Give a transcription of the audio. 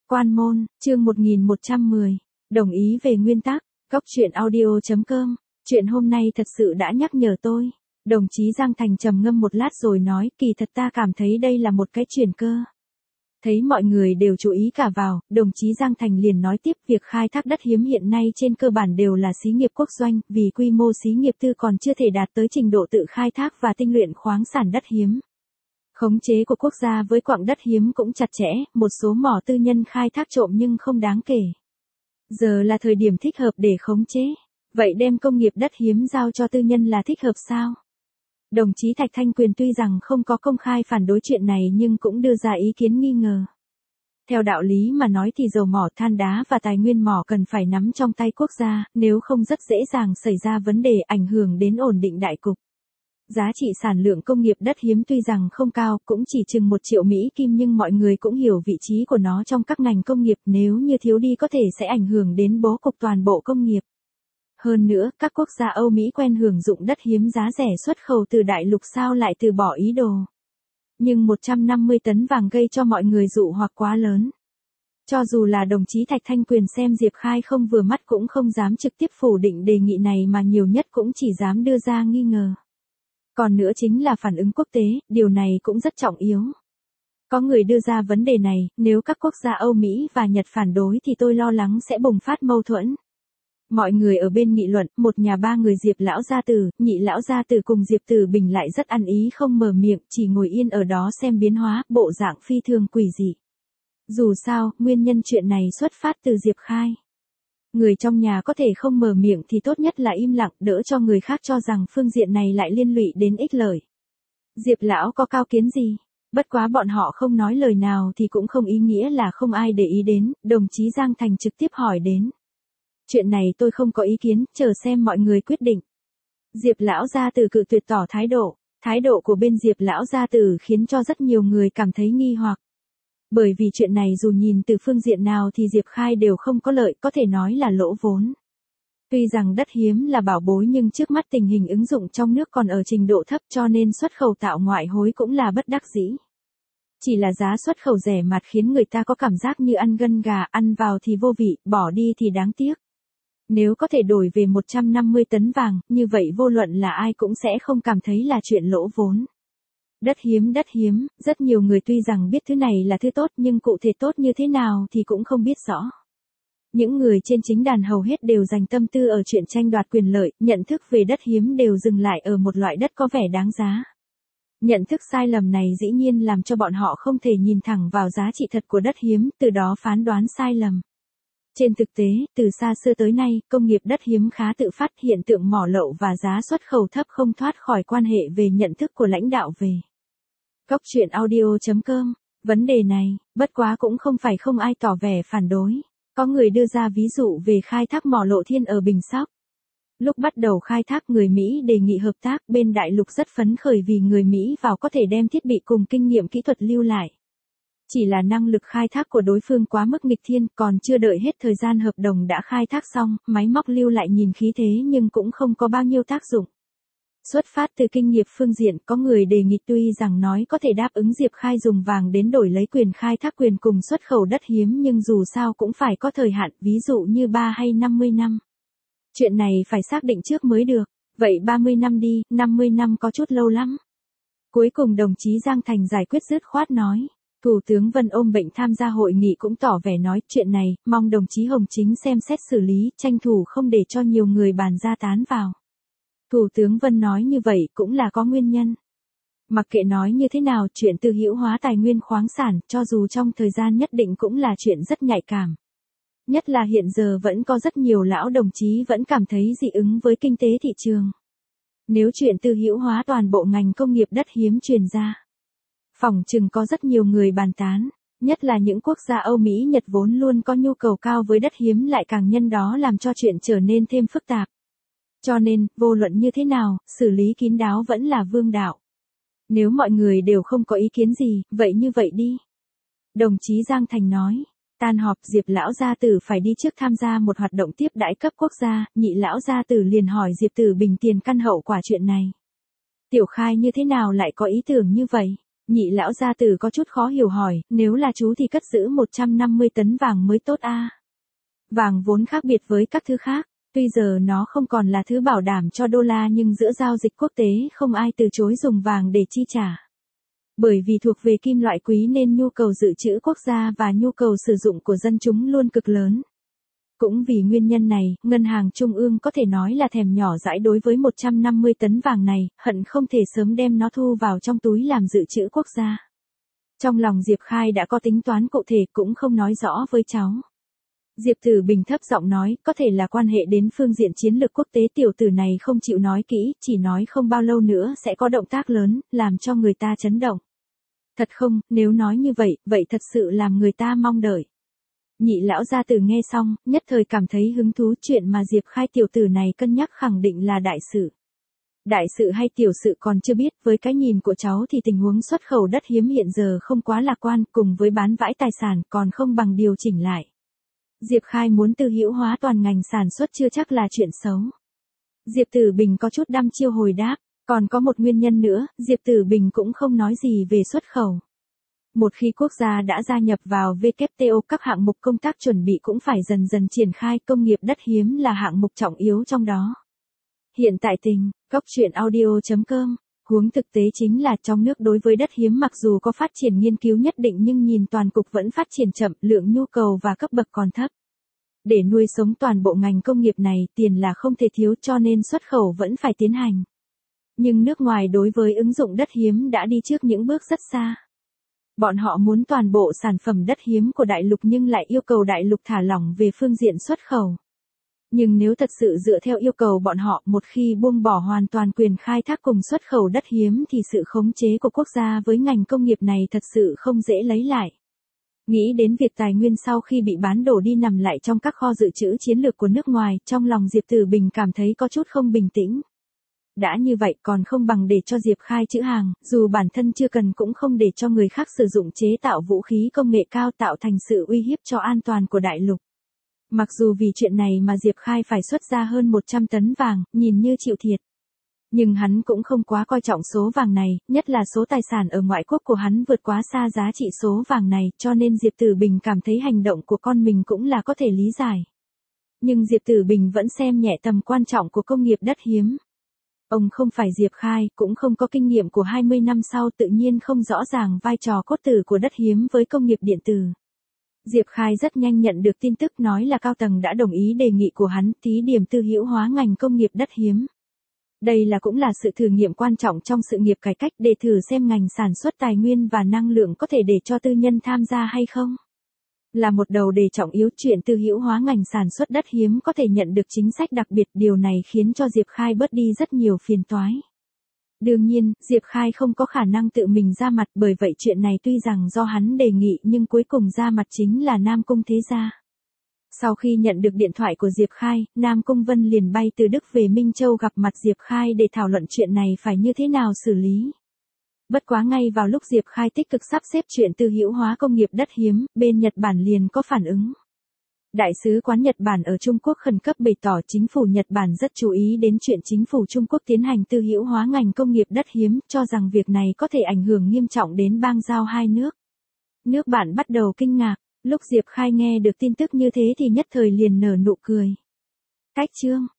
Quan môn, chương 1110. Đồng ý về nguyên tắc. Góc truyện audio.com. Chuyện hôm nay thật sự đã nhắc nhở tôi. Đồng chí Giang Thành trầm ngâm một lát rồi nói, kỳ thật ta cảm thấy đây là một cái chuyển cơ. Thấy mọi người đều chú ý cả vào, đồng chí Giang Thành liền nói tiếp, việc khai thác đất hiếm hiện nay trên cơ bản đều là xí nghiệp quốc doanh, vì quy mô xí nghiệp tư còn chưa thể đạt tới trình độ tự khai thác và tinh luyện khoáng sản đất hiếm. Khống chế của quốc gia với quặng đất hiếm cũng chặt chẽ, một số mỏ tư nhân khai thác trộm nhưng không đáng kể. Giờ là thời điểm thích hợp để khống chế. Vậy đem công nghiệp đất hiếm giao cho tư nhân là thích hợp sao? Đồng chí Thạch Thanh Quyền tuy rằng không có công khai phản đối chuyện này nhưng cũng đưa ra ý kiến nghi ngờ. Theo đạo lý mà nói thì dầu mỏ, than đá và tài nguyên mỏ cần phải nắm trong tay quốc gia, nếu không rất dễ dàng xảy ra vấn đề ảnh hưởng đến ổn định đại cục. Giá trị sản lượng công nghiệp đất hiếm tuy rằng không cao, cũng chỉ chừng 1 triệu Mỹ Kim, nhưng mọi người cũng hiểu vị trí của nó trong các ngành công nghiệp, nếu như thiếu đi có thể sẽ ảnh hưởng đến bố cục toàn bộ công nghiệp. Hơn nữa, các quốc gia Âu Mỹ quen hưởng dụng đất hiếm giá rẻ xuất khẩu từ đại lục sao lại từ bỏ ý đồ. Nhưng 150 tấn vàng gây cho mọi người dụ hoặc quá lớn. Cho dù là đồng chí Thạch Thanh Quyền xem Diệp Khai không vừa mắt cũng không dám trực tiếp phủ định đề nghị này mà nhiều nhất cũng chỉ dám đưa ra nghi ngờ. Còn nữa chính là phản ứng quốc tế, điều này cũng rất trọng yếu. Có người đưa ra vấn đề này, nếu các quốc gia Âu Mỹ và Nhật phản đối thì tôi lo lắng sẽ bùng phát mâu thuẫn. Mọi người ở bên nghị luận, một nhà ba người Diệp lão gia tử, Nhị lão gia tử cùng Diệp Tử Bình lại rất ăn ý không mở miệng, chỉ ngồi yên ở đó xem biến hóa, bộ dạng phi thường quỷ dị. Dù sao, nguyên nhân chuyện này xuất phát từ Diệp Khai. Người trong nhà có thể không mở miệng thì tốt nhất là im lặng, đỡ cho người khác cho rằng phương diện này lại liên lụy đến ích lợi. Diệp lão có cao kiến gì? Bất quá bọn họ không nói lời nào thì cũng không ý nghĩa là không ai để ý đến, đồng chí Giang Thành trực tiếp hỏi đến. Chuyện này tôi không có ý kiến, chờ xem mọi người quyết định. Diệp lão gia tử cự tuyệt tỏ thái độ. Thái độ của bên Diệp lão gia tử khiến cho rất nhiều người cảm thấy nghi hoặc. Bởi vì chuyện này dù nhìn từ phương diện nào thì Diệp Khai đều không có lợi, có thể nói là lỗ vốn. Tuy rằng đất hiếm là bảo bối nhưng trước mắt tình hình ứng dụng trong nước còn ở trình độ thấp cho nên xuất khẩu tạo ngoại hối cũng là bất đắc dĩ. Chỉ là giá xuất khẩu rẻ mạt khiến người ta có cảm giác như ăn gân gà, ăn vào thì vô vị, bỏ đi thì đáng tiếc. Nếu có thể đổi về 150 tấn vàng, như vậy vô luận là ai cũng sẽ không cảm thấy là chuyện lỗ vốn. Đất hiếm, rất nhiều người tuy rằng biết thứ này là thứ tốt nhưng cụ thể tốt như thế nào thì cũng không biết rõ. Những người trên chính đàn hầu hết đều dành tâm tư ở chuyện tranh đoạt quyền lợi, nhận thức về đất hiếm đều dừng lại ở một loại đất có vẻ đáng giá. Nhận thức sai lầm này dĩ nhiên làm cho bọn họ không thể nhìn thẳng vào giá trị thật của đất hiếm, từ đó phán đoán sai lầm. Trên thực tế, từ xa xưa tới nay, công nghiệp đất hiếm khá tự phát, hiện tượng mỏ lậu và giá xuất khẩu thấp không thoát khỏi quan hệ về nhận thức của lãnh đạo về. Góc truyện audio.com. Vấn đề này, bất quá cũng không phải không ai tỏ vẻ phản đối. Có người đưa ra ví dụ về khai thác mỏ lộ thiên ở Bình Sóc. Lúc bắt đầu khai thác người Mỹ đề nghị hợp tác, bên đại lục rất phấn khởi vì người Mỹ vào có thể đem thiết bị cùng kinh nghiệm kỹ thuật lưu lại. Chỉ là năng lực khai thác của đối phương quá mức nghịch thiên, còn chưa đợi hết thời gian hợp đồng đã khai thác xong, máy móc lưu lại nhìn khí thế nhưng cũng không có bao nhiêu tác dụng. Xuất phát từ kinh nghiệm phương diện, có người đề nghị tuy rằng nói có thể đáp ứng Diệp Khai dùng vàng đến đổi lấy quyền khai thác quyền cùng xuất khẩu đất hiếm nhưng dù sao cũng phải có thời hạn, ví dụ như 3 hay 50 năm. Chuyện này phải xác định trước mới được, vậy 30 năm đi, 50 năm có chút lâu lắm. Cuối cùng đồng chí Giang Thành giải quyết dứt khoát nói. Thủ tướng Vân ôm bệnh tham gia hội nghị cũng tỏ vẻ nói chuyện này, mong đồng chí Hồng Chính xem xét xử lý, tranh thủ không để cho nhiều người bàn ra tán vào. Thủ tướng Vân nói như vậy cũng là có nguyên nhân. Mặc kệ nói như thế nào, chuyện tư hữu hóa tài nguyên khoáng sản, cho dù trong thời gian nhất định cũng là chuyện rất nhạy cảm. Nhất là hiện giờ vẫn có rất nhiều lão đồng chí vẫn cảm thấy dị ứng với kinh tế thị trường. Nếu chuyện tư hữu hóa toàn bộ ngành công nghiệp đất hiếm truyền ra, phỏng chừng có rất nhiều người bàn tán, nhất là những quốc gia Âu Mỹ Nhật vốn luôn có nhu cầu cao với đất hiếm lại càng nhân đó làm cho chuyện trở nên thêm phức tạp. Cho nên, vô luận như thế nào, xử lý kín đáo vẫn là vương đạo. Nếu mọi người đều không có ý kiến gì, vậy như vậy đi. Đồng chí Giang Thành nói, tan họp Diệp lão gia tử phải đi trước tham gia một hoạt động tiếp đãi cấp quốc gia, Nhị lão gia tử liền hỏi Diệp Tử Bình tiền căn hậu quả chuyện này. Tiểu Khai như thế nào lại có ý tưởng như vậy? Nhị lão gia tử có chút khó hiểu hỏi, nếu là chú thì cất giữ 150 tấn vàng mới tốt a. Vàng vốn khác biệt với các thứ khác, tuy giờ nó không còn là thứ bảo đảm cho đô la nhưng giữa giao dịch quốc tế không ai từ chối dùng vàng để chi trả. Bởi vì thuộc về kim loại quý nên nhu cầu dự trữ quốc gia và nhu cầu sử dụng của dân chúng luôn cực lớn. Cũng vì nguyên nhân này, Ngân hàng Trung ương có thể nói là thèm nhỏ dãi đối với 150 tấn vàng này, hận không thể sớm đem nó thu vào trong túi làm dự trữ quốc gia. Trong lòng Diệp Khai đã có tính toán cụ thể cũng không nói rõ với cháu. Diệp Tử Bình thấp giọng nói, có thể là quan hệ đến phương diện chiến lược quốc tế, tiểu tử này không chịu nói kỹ, chỉ nói không bao lâu nữa sẽ có động tác lớn, làm cho người ta chấn động. Thật không, nếu nói như vậy, vậy thật sự làm người ta mong đợi. Nhị lão gia tử nghe xong, nhất thời cảm thấy hứng thú, chuyện mà Diệp Khai tiểu tử này cân nhắc khẳng định là đại sự. Đại sự hay tiểu sự còn chưa biết, với cái nhìn của cháu thì tình huống xuất khẩu đất hiếm hiện giờ không quá lạc quan, cùng với bán vãi tài sản còn không bằng điều chỉnh lại. Diệp Khai muốn tư hữu hóa toàn ngành sản xuất chưa chắc là chuyện xấu. Diệp Tử Bình có chút đăm chiêu hồi đáp, còn có một nguyên nhân nữa, Diệp Tử Bình cũng không nói gì về xuất khẩu. Một khi quốc gia đã gia nhập vào WTO, các hạng mục công tác chuẩn bị cũng phải dần dần triển khai, công nghiệp đất hiếm là hạng mục trọng yếu trong đó. Hiện tại tình, góc.chuyện audio.com, huống thực tế chính là trong nước đối với đất hiếm mặc dù có phát triển nghiên cứu nhất định nhưng nhìn toàn cục vẫn phát triển chậm, lượng nhu cầu và cấp bậc còn thấp. Để nuôi sống toàn bộ ngành công nghiệp này, tiền là không thể thiếu cho nên xuất khẩu vẫn phải tiến hành. Nhưng nước ngoài đối với ứng dụng đất hiếm đã đi trước những bước rất xa. Bọn họ muốn toàn bộ sản phẩm đất hiếm của đại lục nhưng lại yêu cầu đại lục thả lỏng về phương diện xuất khẩu. Nhưng nếu thật sự dựa theo yêu cầu bọn họ, một khi buông bỏ hoàn toàn quyền khai thác cùng xuất khẩu đất hiếm thì sự khống chế của quốc gia với ngành công nghiệp này thật sự không dễ lấy lại. Nghĩ đến việc tài nguyên sau khi bị bán đổ đi nằm lại trong các kho dự trữ chiến lược của nước ngoài, trong lòng Diệp Tử Bình cảm thấy có chút không bình tĩnh. Đã như vậy còn không bằng để cho Diệp Khai trữ hàng, dù bản thân chưa cần cũng không để cho người khác sử dụng chế tạo vũ khí công nghệ cao tạo thành sự uy hiếp cho an toàn của đại lục. Mặc dù vì chuyện này mà Diệp Khai phải xuất ra hơn 100 tấn vàng, nhìn như chịu thiệt. Nhưng hắn cũng không quá coi trọng số vàng này, nhất là số tài sản ở ngoại quốc của hắn vượt quá xa giá trị số vàng này, cho nên Diệp Tử Bình cảm thấy hành động của con mình cũng là có thể lý giải. Nhưng Diệp Tử Bình vẫn xem nhẹ tầm quan trọng của công nghiệp đất hiếm. Ông không phải Diệp Khai, cũng không có kinh nghiệm của 20 năm sau, tự nhiên không rõ ràng vai trò cốt tử của đất hiếm với công nghiệp điện tử. Diệp Khai rất nhanh nhận được tin tức nói là cao tầng đã đồng ý đề nghị của hắn, thí điểm tư hữu hóa ngành công nghiệp đất hiếm. Đây cũng là sự thử nghiệm quan trọng trong sự nghiệp cải cách để thử xem ngành sản xuất tài nguyên và năng lượng có thể để cho tư nhân tham gia hay không. Là một đầu đề trọng yếu, chuyện tư hữu hóa ngành sản xuất đất hiếm có thể nhận được chính sách đặc biệt, điều này khiến cho Diệp Khai bớt đi rất nhiều phiền toái. Đương nhiên, Diệp Khai không có khả năng tự mình ra mặt, bởi vậy chuyện này tuy rằng do hắn đề nghị nhưng cuối cùng ra mặt chính là Nam Cung Thế Gia. Sau khi nhận được điện thoại của Diệp Khai, Nam Cung Vân liền bay từ Đức về Minh Châu gặp mặt Diệp Khai để thảo luận chuyện này phải như thế nào xử lý. Bất quá ngay vào lúc Diệp Khai tích cực sắp xếp chuyện tư hữu hóa công nghiệp đất hiếm, bên Nhật Bản liền có phản ứng. Đại sứ quán Nhật Bản ở Trung Quốc khẩn cấp bày tỏ chính phủ Nhật Bản rất chú ý đến chuyện chính phủ Trung Quốc tiến hành tư hữu hóa ngành công nghiệp đất hiếm, cho rằng việc này có thể ảnh hưởng nghiêm trọng đến bang giao hai nước. Nước bạn bắt đầu kinh ngạc, lúc Diệp Khai nghe được tin tức như thế thì nhất thời liền nở nụ cười. Cách chương